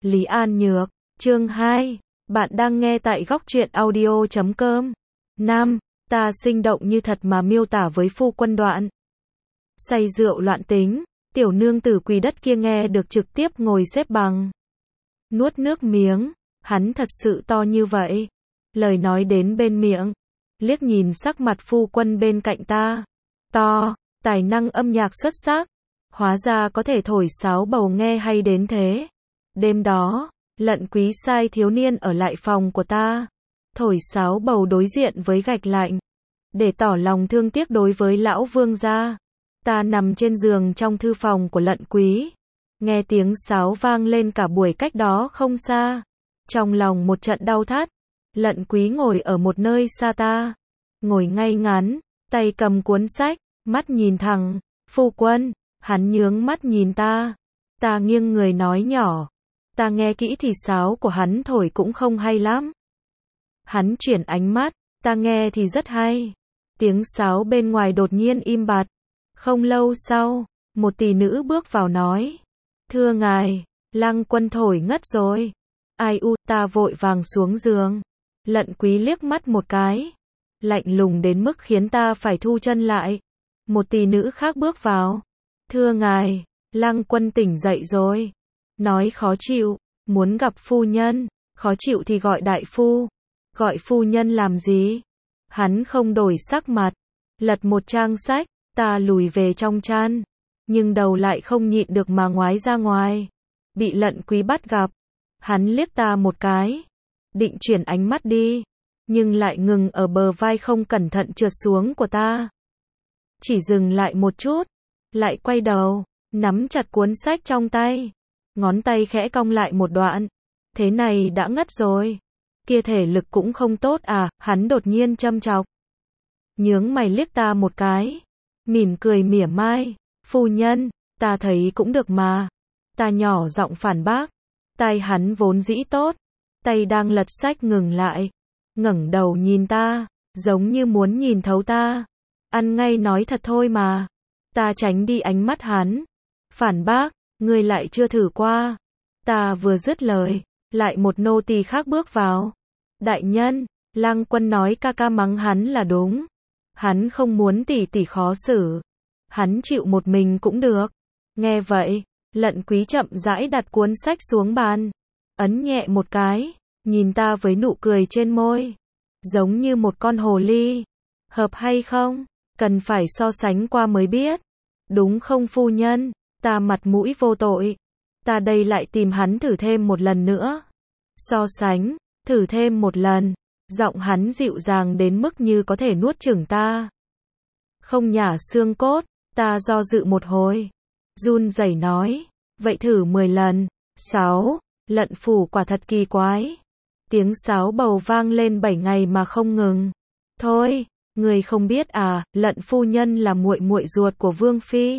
Lý An Nhược, chương 2. Bạn đang nghe tại góc truyện audio.com. Nam, ta sinh động như thật mà miêu tả với phu quân đoạn. Say rượu loạn tính, tiểu nương tử quỳ đất kia nghe được trực tiếp ngồi xếp bằng. Nuốt nước miếng, hắn thật sự to như vậy. Lời nói đến bên miệng, liếc nhìn sắc mặt phu quân bên cạnh ta. To, tài năng âm nhạc xuất sắc. Hóa ra có thể thổi sáo bầu nghe hay đến thế. Đêm đó, Lận Quý sai thiếu niên ở lại phòng của ta, thổi sáo bầu đối diện với gạch lạnh, để tỏ lòng thương tiếc đối với lão vương gia. Ta nằm trên giường trong thư phòng của Lận Quý, nghe tiếng sáo vang lên cả buổi cách đó không xa. Trong lòng một trận đau thắt, Lận Quý ngồi ở một nơi xa ta, ngồi ngay ngắn, tay cầm cuốn sách, mắt nhìn thẳng. Phu quân, hắn nhướng mắt nhìn ta. Ta nghiêng người nói nhỏ. Ta nghe kỹ thì sáo của hắn thổi cũng không hay lắm. Hắn chuyển ánh mắt, ta nghe thì rất hay. Tiếng sáo bên ngoài đột nhiên im bặt. Không lâu sau, một tỷ nữ bước vào nói. Thưa ngài, Lăng Quân thổi ngất rồi. Ai u, ta vội vàng xuống giường. Lận Quý liếc mắt một cái, lạnh lùng đến mức khiến ta phải thu chân lại. Một tỷ nữ khác bước vào. Thưa ngài, Lăng Quân tỉnh dậy rồi. Nói khó chịu, muốn gặp phu nhân. Khó chịu thì gọi đại phu. Gọi phu nhân làm gì? Hắn không đổi sắc mặt, lật một trang sách. Ta lùi về trong chăn, nhưng đầu lại không nhịn được mà ngoái ra ngoài. Bị Lận Quý bắt gặp. Hắn liếc ta một cái, định chuyển ánh mắt đi, nhưng lại ngừng ở bờ vai không cẩn thận trượt xuống của ta. Chỉ dừng lại một chút, lại quay đầu, nắm chặt cuốn sách trong tay, ngón tay khẽ cong lại một đoạn. Thế này đã ngất rồi, kia thể lực cũng không tốt à? Hắn đột nhiên châm chọc, nhướng mày liếc ta một cái, mỉm cười mỉa mai. Phu nhân, ta thấy cũng được mà. Ta nhỏ giọng phản bác. Tai hắn vốn dĩ tốt, tay đang lật sách ngừng lại, ngẩng đầu nhìn ta, giống như muốn nhìn thấu ta. Ăn ngay nói thật thôi mà. Ta tránh đi ánh mắt hắn, phản bác, ngươi lại chưa thử qua. Ta vừa dứt lời, lại một nô tỳ khác bước vào. Đại nhân, Lăng Quân nói ca ca mắng hắn là đúng. Hắn không muốn tỷ tỷ khó xử. Hắn chịu một mình cũng được. Nghe vậy, Lận Quý chậm rãi đặt cuốn sách xuống bàn, ấn nhẹ một cái, nhìn ta với nụ cười trên môi, giống như một con hồ ly. Hợp hay không? Cần phải so sánh qua mới biết. Đúng không phu nhân? Ta mặt mũi vô tội. Ta đây lại tìm hắn thử thêm một lần nữa. So sánh, thử thêm một lần. Giọng hắn dịu dàng đến mức như có thể nuốt chửng ta. Không nhả xương cốt. Ta do dự một hồi, run rẩy nói, vậy thử 10 lần. 6. Lận phủ quả thật kỳ quái. Tiếng sáo bầu vang lên 7 ngày mà không ngừng. Thôi, người không biết à, Lận phu nhân là muội muội ruột của Vương phi.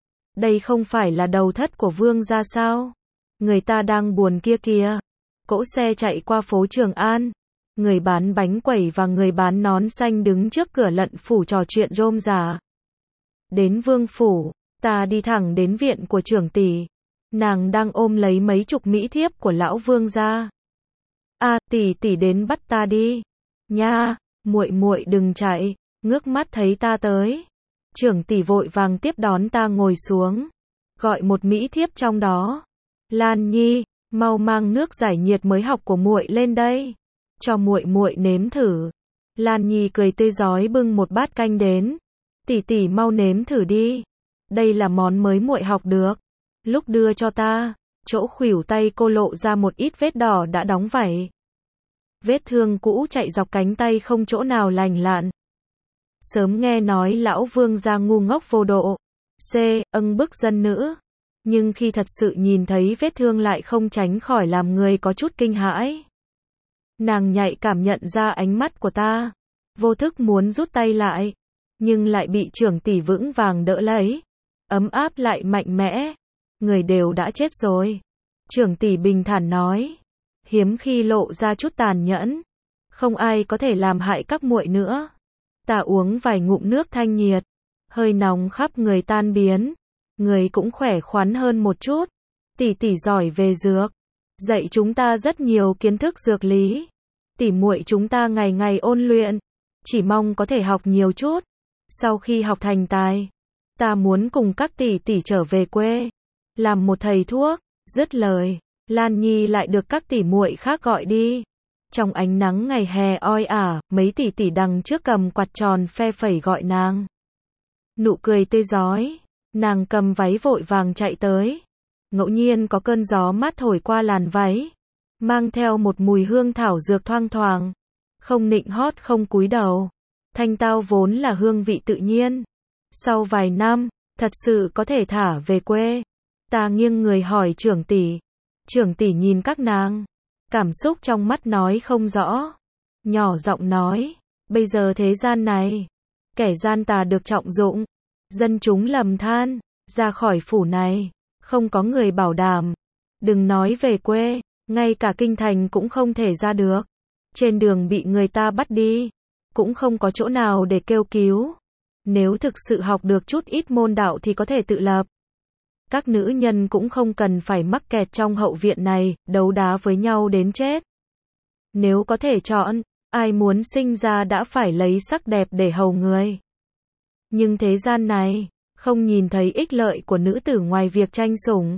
Đây không phải là đầu thất của Vương gia sao? Người ta đang buồn kia kìa. Cỗ xe chạy qua phố Trường An. Người bán bánh quẩy và người bán nón xanh đứng trước cửa Lận phủ trò chuyện rôm rả. Đến Vương phủ, ta đi thẳng đến viện của trưởng tỷ. Nàng đang ôm lấy mấy chục mỹ thiếp của lão Vương gia. A, tỷ tỷ đến bắt ta đi. Nha, muội muội đừng chạy. Ngước mắt thấy ta tới, trưởng tỷ vội vàng tiếp đón ta ngồi xuống, gọi một mỹ thiếp trong đó. Lan Nhi, mau mang nước giải nhiệt mới học của muội lên đây, cho muội muội nếm thử. Lan Nhi cười tươi rói bưng một bát canh đến. Tỷ tỷ mau nếm thử đi. Đây là món mới muội học được. Lúc đưa cho ta, chỗ khuỷu tay cô lộ ra một ít vết đỏ đã đóng vảy. Vết thương cũ chạy dọc cánh tay không chỗ nào lành lặn. Sớm nghe nói lão Vương gia ngu ngốc vô độ. Bức dân nữ. Nhưng khi thật sự nhìn thấy vết thương lại không tránh khỏi làm người có chút kinh hãi. Nàng nhạy cảm nhận ra ánh mắt của ta, vô thức muốn rút tay lại, nhưng lại bị trưởng tỷ vững vàng đỡ lấy, ấm áp lại mạnh mẽ. Người đều đã chết rồi. Trưởng tỷ bình thản nói, hiếm khi lộ ra chút tàn nhẫn. Không ai có thể làm hại các muội nữa. Ta uống vài ngụm nước thanh nhiệt, hơi nóng khắp người tan biến, người cũng khỏe khoắn hơn một chút. Tỷ tỷ giỏi về dược. dạy chúng ta rất nhiều kiến thức dược lý. Tỉ muội chúng ta ngày ngày ôn luyện, chỉ mong có thể học nhiều chút. Sau khi học thành tài, ta muốn cùng các tỷ tỷ trở về quê, làm một thầy thuốc. Dứt lời, Lan Nhi lại được các tỷ muội khác gọi đi. Trong ánh nắng ngày hè oi ả, mấy tỷ tỷ đằng trước cầm quạt tròn phe phẩy gọi nàng. Nụ cười tươi rói, nàng cầm váy vội vàng chạy tới. Ngẫu nhiên có cơn gió mát thổi qua làn váy, mang theo một mùi hương thảo dược thoang thoảng, không nịnh hót không cúi đầu. Thanh tao vốn là hương vị tự nhiên. Sau vài năm, thật sự có thể thả về quê. Ta nghiêng người hỏi trưởng tỷ. Trưởng tỷ nhìn các nàng, cảm xúc trong mắt nói không rõ. Nhỏ giọng nói, bây giờ thế gian này, kẻ gian tà được trọng dụng, dân chúng lầm than, ra khỏi phủ này, không có người bảo đảm. Đừng nói về quê, ngay cả kinh thành cũng không thể ra được. Trên đường bị người ta bắt đi, cũng không có chỗ nào để kêu cứu. Nếu thực sự học được chút ít môn đạo thì có thể tự lập. Các nữ nhân cũng không cần phải mắc kẹt trong hậu viện này, đấu đá với nhau đến chết. Nếu có thể chọn, ai muốn sinh ra đã phải lấy sắc đẹp để hầu người. Nhưng thế gian này, không nhìn thấy ích lợi của nữ tử ngoài việc tranh sủng.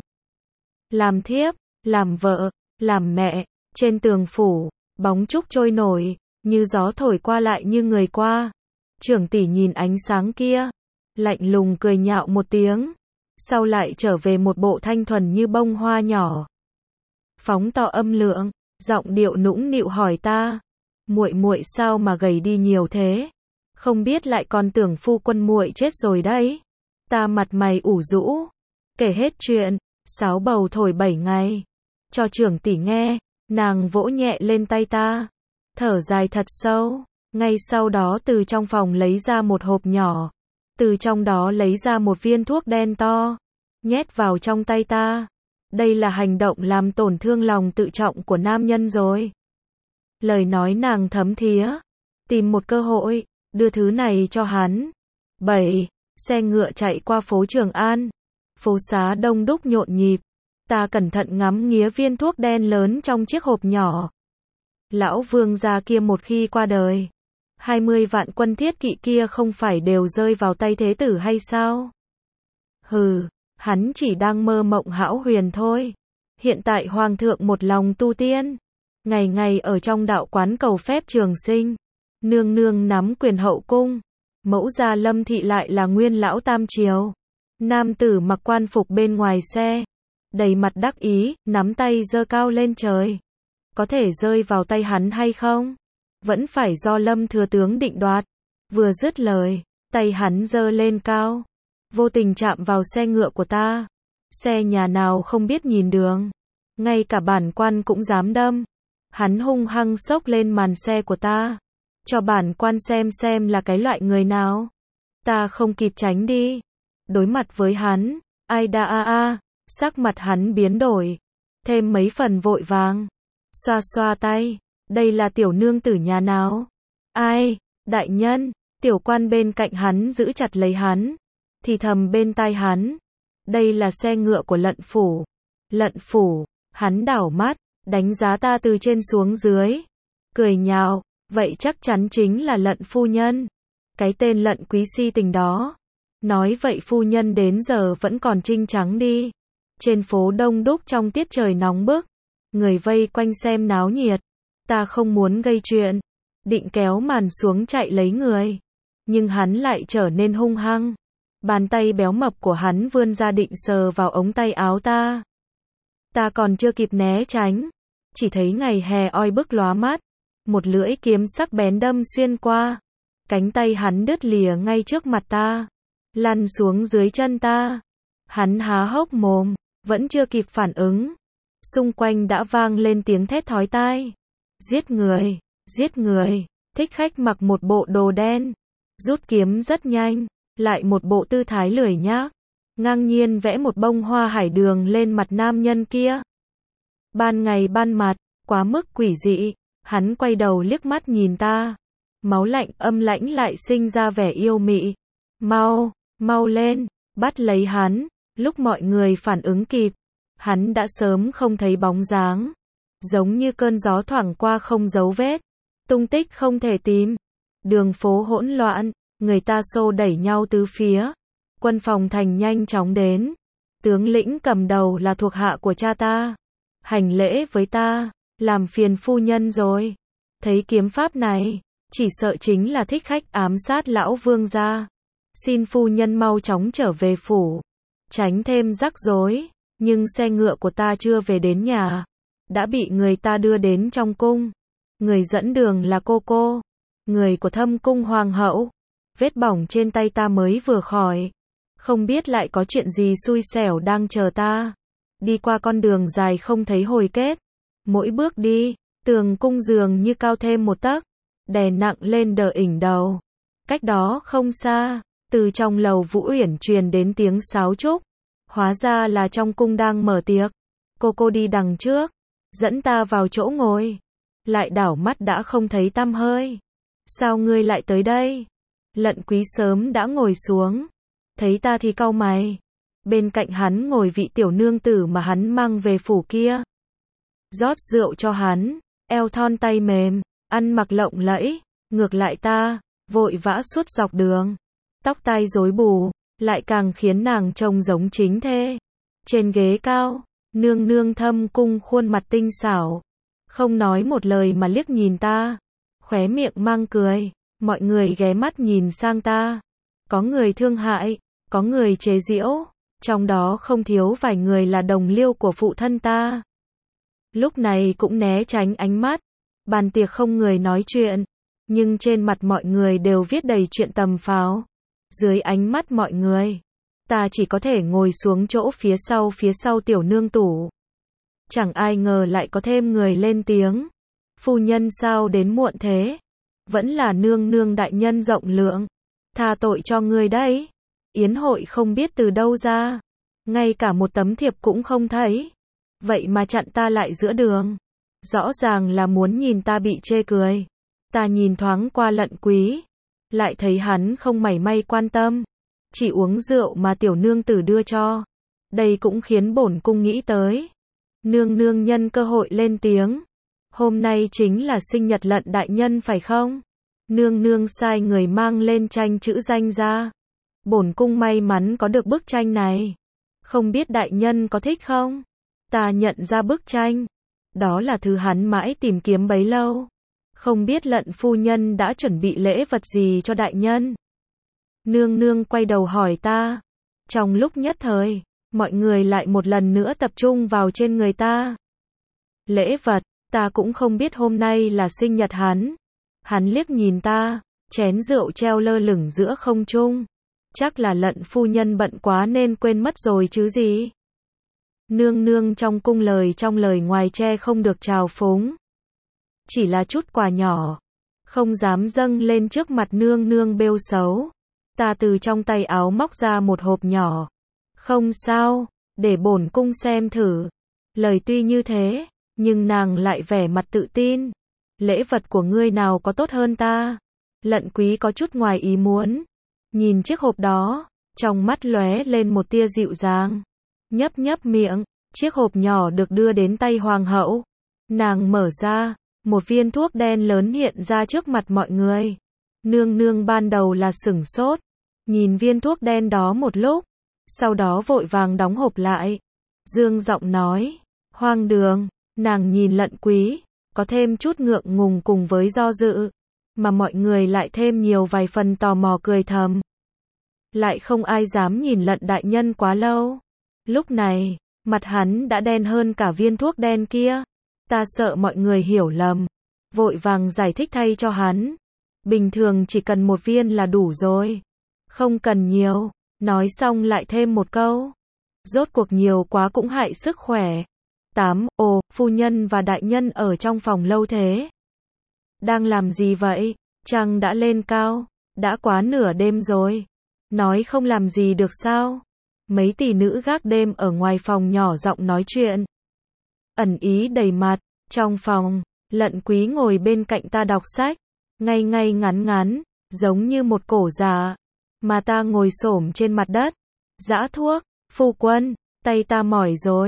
Làm thiếp, làm vợ, làm mẹ, trên tường phủ, bóng trúc trôi nổi, như gió thổi qua lại như người qua. Trưởng tỷ nhìn ánh sáng kia, lạnh lùng cười nhạo một tiếng, sau lại trở về một bộ thanh thuần như bông hoa nhỏ. Phóng to âm lượng, giọng điệu nũng nịu hỏi ta, muội muội sao mà gầy đi nhiều thế? Không biết lại còn tưởng phu quân muội chết rồi đấy. Ta mặt mày ủ rũ, kể hết chuyện, sáo bầu thổi 7 ngày, cho trưởng tỷ nghe. Nàng vỗ nhẹ lên tay ta, thở dài thật sâu. Ngay sau đó từ trong phòng lấy ra một hộp nhỏ, từ trong đó lấy ra một viên thuốc đen to, nhét vào trong tay ta. Đây là hành động làm tổn thương lòng tự trọng của nam nhân rồi. Lời nói nàng thấm thía, tìm một cơ hội, đưa thứ này cho hắn. 7. Xe ngựa chạy qua phố Trường An. Phố xá đông đúc nhộn nhịp. Ta cẩn thận ngắm nghía viên thuốc đen lớn trong chiếc hộp nhỏ. Lão vương gia kia một khi qua đời, 20 vạn quân thiết kỵ kia không phải đều rơi vào tay thế tử hay sao? Hừ, hắn chỉ đang mơ mộng hão huyền thôi. Hiện tại hoàng thượng một lòng tu tiên, ngày ngày ở trong đạo quán cầu phép trường sinh, nương nương nắm quyền hậu cung, mẫu gia Lâm thị lại là nguyên lão tam triều. Nam tử mặc quan phục bên ngoài xe, đầy mặt đắc ý, nắm tay giơ cao lên trời. Có thể rơi vào tay hắn hay không? Vẫn phải do Lâm thừa tướng định đoạt. Vừa dứt lời, tay hắn giơ lên cao, vô tình chạm vào xe ngựa của ta. Xe nhà nào không biết nhìn đường, ngay cả bản quan cũng dám đâm. Hắn hung hăng xốc lên màn xe của ta, cho bản quan xem là cái loại người nào. Ta không kịp tránh đi, đối mặt với hắn, ai da sắc mặt hắn biến đổi, thêm mấy phần vội vàng, xoa xoa tay. Đây là tiểu nương tử nhà nào? Ai? Đại nhân. Tiểu quan bên cạnh hắn giữ chặt lấy hắn, thì thầm bên tai hắn. Đây là xe ngựa của Lận phủ. Lận phủ. Hắn đảo mắt, đánh giá ta từ trên xuống dưới, cười nhạo, vậy chắc chắn chính là Lận phu nhân. Cái tên Lận quý si tình đó. Nói vậy phu nhân đến giờ vẫn còn trinh trắng đi. Trên phố đông đúc trong tiết trời nóng bức, người vây quanh xem náo nhiệt. Ta không muốn gây chuyện, định kéo màn xuống chạy lấy người, nhưng hắn lại trở nên hung hăng. Bàn tay béo mập của hắn vươn ra định sờ vào ống tay áo ta. Ta còn chưa kịp né tránh, chỉ thấy ngày hè oi bức lóa mắt, một lưỡi kiếm sắc bén đâm xuyên qua. Cánh tay hắn đứt lìa ngay trước mặt ta, lăn xuống dưới chân ta. Hắn há hốc mồm, vẫn chưa kịp phản ứng. Xung quanh đã vang lên tiếng thét thói tai. Giết người, giết người. Thích khách mặc một bộ đồ đen, rút kiếm rất nhanh, lại một bộ tư thái lười nhác, ngang nhiên vẽ một bông hoa hải đường lên mặt nam nhân kia. Ban ngày ban mặt, quá mức quỷ dị. Hắn quay đầu liếc mắt nhìn ta, máu lạnh âm lãnh lại sinh ra vẻ yêu mị. Mau, mau lên, bắt lấy hắn. Lúc mọi người phản ứng kịp, hắn đã sớm không thấy bóng dáng. Giống như cơn gió thoảng qua không dấu vết. Tung tích không thể tìm. Đường phố hỗn loạn, người ta xô đẩy nhau tứ phía. Quân phòng thành nhanh chóng đến. Tướng lĩnh cầm đầu là thuộc hạ của cha ta. Hành lễ với ta, làm phiền phu nhân rồi. Thấy kiếm pháp này, chỉ sợ chính là thích khách ám sát lão vương gia. Xin phu nhân mau chóng trở về phủ, tránh thêm rắc rối. Nhưng xe ngựa của ta chưa về đến nhà, đã bị người ta đưa đến trong cung. Người dẫn đường là cô, người của Thâm cung hoàng hậu. Vết bỏng trên tay ta mới vừa khỏi, không biết lại có chuyện gì xui xẻo đang chờ ta. Đi qua con đường dài không thấy hồi kết. Mỗi bước đi, tường cung dường như cao thêm một tấc, đè nặng lên đỉnh đầu. Cách đó không xa, từ trong lầu Vũ Uyển truyền đến tiếng sáo trúc. Hóa ra là trong cung đang mở tiệc. Cô đi đằng trước, dẫn ta vào chỗ ngồi. Lại đảo mắt đã không thấy tăm hơi. Sao ngươi lại tới đây? Lận Quý sớm đã ngồi xuống. Thấy ta thì cau mày. Bên cạnh hắn ngồi vị tiểu nương tử mà hắn mang về phủ kia. Rót rượu cho hắn, eo thon tay mềm, ăn mặc lộng lẫy. Ngược lại ta, vội vã suốt dọc đường. Tóc tai rối bù, lại càng khiến nàng trông giống chính thê. Trên ghế cao, nương nương Thâm cung khuôn mặt tinh xảo. Không nói một lời mà liếc nhìn ta. Khóe miệng mang cười, mọi người ghé mắt nhìn sang ta. Có người thương hại, có người chế giễu. Trong đó không thiếu vài người là đồng liêu của phụ thân ta. Lúc này cũng né tránh ánh mắt. Bàn tiệc không người nói chuyện, nhưng trên mặt mọi người đều viết đầy chuyện tầm phào. Dưới ánh mắt mọi người, ta chỉ có thể ngồi xuống chỗ phía sau tiểu nương tủ. Chẳng ai ngờ lại có thêm người lên tiếng. Phu nhân sao đến muộn thế? Vẫn là nương nương đại nhân rộng lượng, tha tội cho người đấy. Yến hội không biết từ đâu ra, ngay cả một tấm thiệp cũng không thấy. Vậy mà chặn ta lại giữa đường. Rõ ràng là muốn nhìn ta bị chê cười. Ta nhìn thoáng qua Lận Quý, lại thấy hắn không mảy may quan tâm, chỉ uống rượu mà tiểu nương tử đưa cho. Đây cũng khiến bổn cung nghĩ tới. Nương nương nhân cơ hội lên tiếng. Hôm nay chính là sinh nhật Lận đại nhân phải không? Nương nương sai người mang lên tranh chữ danh ra. Bổn cung may mắn có được bức tranh này. Không biết đại nhân có thích không? Ta nhận ra bức tranh. Đó là thứ hắn mãi tìm kiếm bấy lâu. Không biết Lận phu nhân đã chuẩn bị lễ vật gì cho đại nhân? Nương nương quay đầu hỏi ta. Trong lúc nhất thời, mọi người lại một lần nữa tập trung vào trên người ta. Lễ vật, ta cũng không biết hôm nay là sinh nhật hắn. Hắn liếc nhìn ta, chén rượu treo lơ lửng giữa không trung. Chắc là Lận phu nhân bận quá nên quên mất rồi chứ gì. Nương nương trong cung lời trong lời ngoài che không được trào phúng. Chỉ là chút quà nhỏ, không dám dâng lên trước mặt nương nương bêu xấu. Ta từ trong tay áo móc ra một hộp nhỏ. Không sao, để bổn cung xem thử. Lời tuy như thế, nhưng nàng lại vẻ mặt tự tin. Lễ vật của ngươi nào có tốt hơn ta? Lận Quý có chút ngoài ý muốn. Nhìn chiếc hộp đó, trong mắt lóe lên một tia dịu dàng. Nhấp miệng, chiếc hộp nhỏ được đưa đến tay hoàng hậu. Nàng mở ra, một viên thuốc đen lớn hiện ra trước mặt mọi người. Nương nương ban đầu là sửng sốt, nhìn viên thuốc đen đó một lúc, sau đó vội vàng đóng hộp lại. Dương giọng nói, hoang đường. Nàng nhìn Lận Quý, có thêm chút ngượng ngùng cùng với do dự, mà mọi người lại thêm nhiều vài phần tò mò cười thầm. Lại không ai dám nhìn Lận đại nhân quá lâu. Lúc này, mặt hắn đã đen hơn cả viên thuốc đen kia. Ta sợ mọi người hiểu lầm, vội vàng giải thích thay cho hắn. Bình thường chỉ cần một viên là đủ rồi, không cần nhiều. Nói xong lại thêm một câu. Rốt cuộc nhiều quá cũng hại sức khỏe. 8. Ồ, phu nhân và đại nhân ở trong phòng lâu thế. Đang làm gì vậy? Trăng đã lên cao, đã quá nửa đêm rồi. Nói không làm gì được sao? Mấy tỷ nữ gác đêm ở ngoài phòng nhỏ giọng nói chuyện. Ẩn ý đầy mặt. Trong phòng, Lận Quý ngồi bên cạnh ta đọc sách, ngay ngắn ngắn, giống như một cổ già. Mà ta ngồi xổm trên mặt đất, giã thuốc. Phu quân, tay ta mỏi rồi,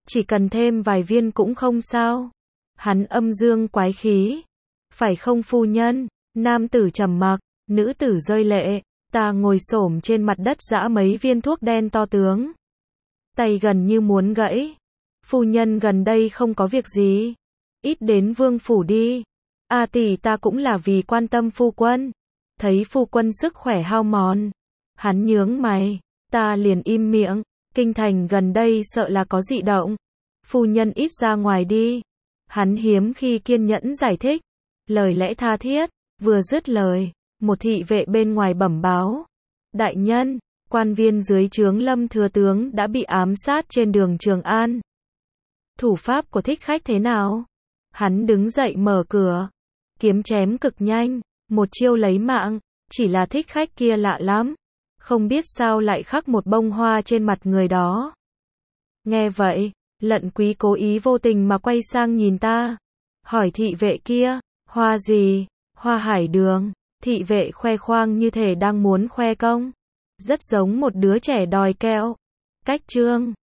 Chỉ cần thêm vài viên cũng không sao. Hắn âm dương quái khí. Phải không phu nhân? Nam tử trầm mặc, nữ tử rơi lệ. Ta ngồi xổm trên mặt đất giã mấy viên thuốc đen to tướng. Tay gần như muốn gãy. Phu nhân gần đây không có việc gì. Ít đến vương phủ đi. A tỷ ta cũng là vì quan tâm phu quân. Thấy phu quân sức khỏe hao mòn. Hắn nhướng mày. Ta liền im miệng. Kinh thành gần đây sợ là có dị động. Phu nhân ít ra ngoài đi. Hắn hiếm khi kiên nhẫn giải thích. Lời lẽ tha thiết. Vừa dứt lời, một thị vệ bên ngoài bẩm báo. Đại nhân, quan viên dưới trướng Lâm thừa tướng đã bị ám sát trên đường Trường An. Thủ pháp của thích khách thế nào? Hắn đứng dậy mở cửa. Kiếm chém cực nhanh, một chiêu lấy mạng. Chỉ là thích khách kia lạ lắm. Không biết sao lại khắc một bông hoa trên mặt người đó. Nghe vậy, Lận Quý cố ý vô tình mà quay sang nhìn ta. Hỏi thị vệ kia, hoa gì? Hoa hải đường. Thị vệ khoe khoang như thể đang muốn khoe công. Rất giống một đứa trẻ đòi kẹo. Cách chương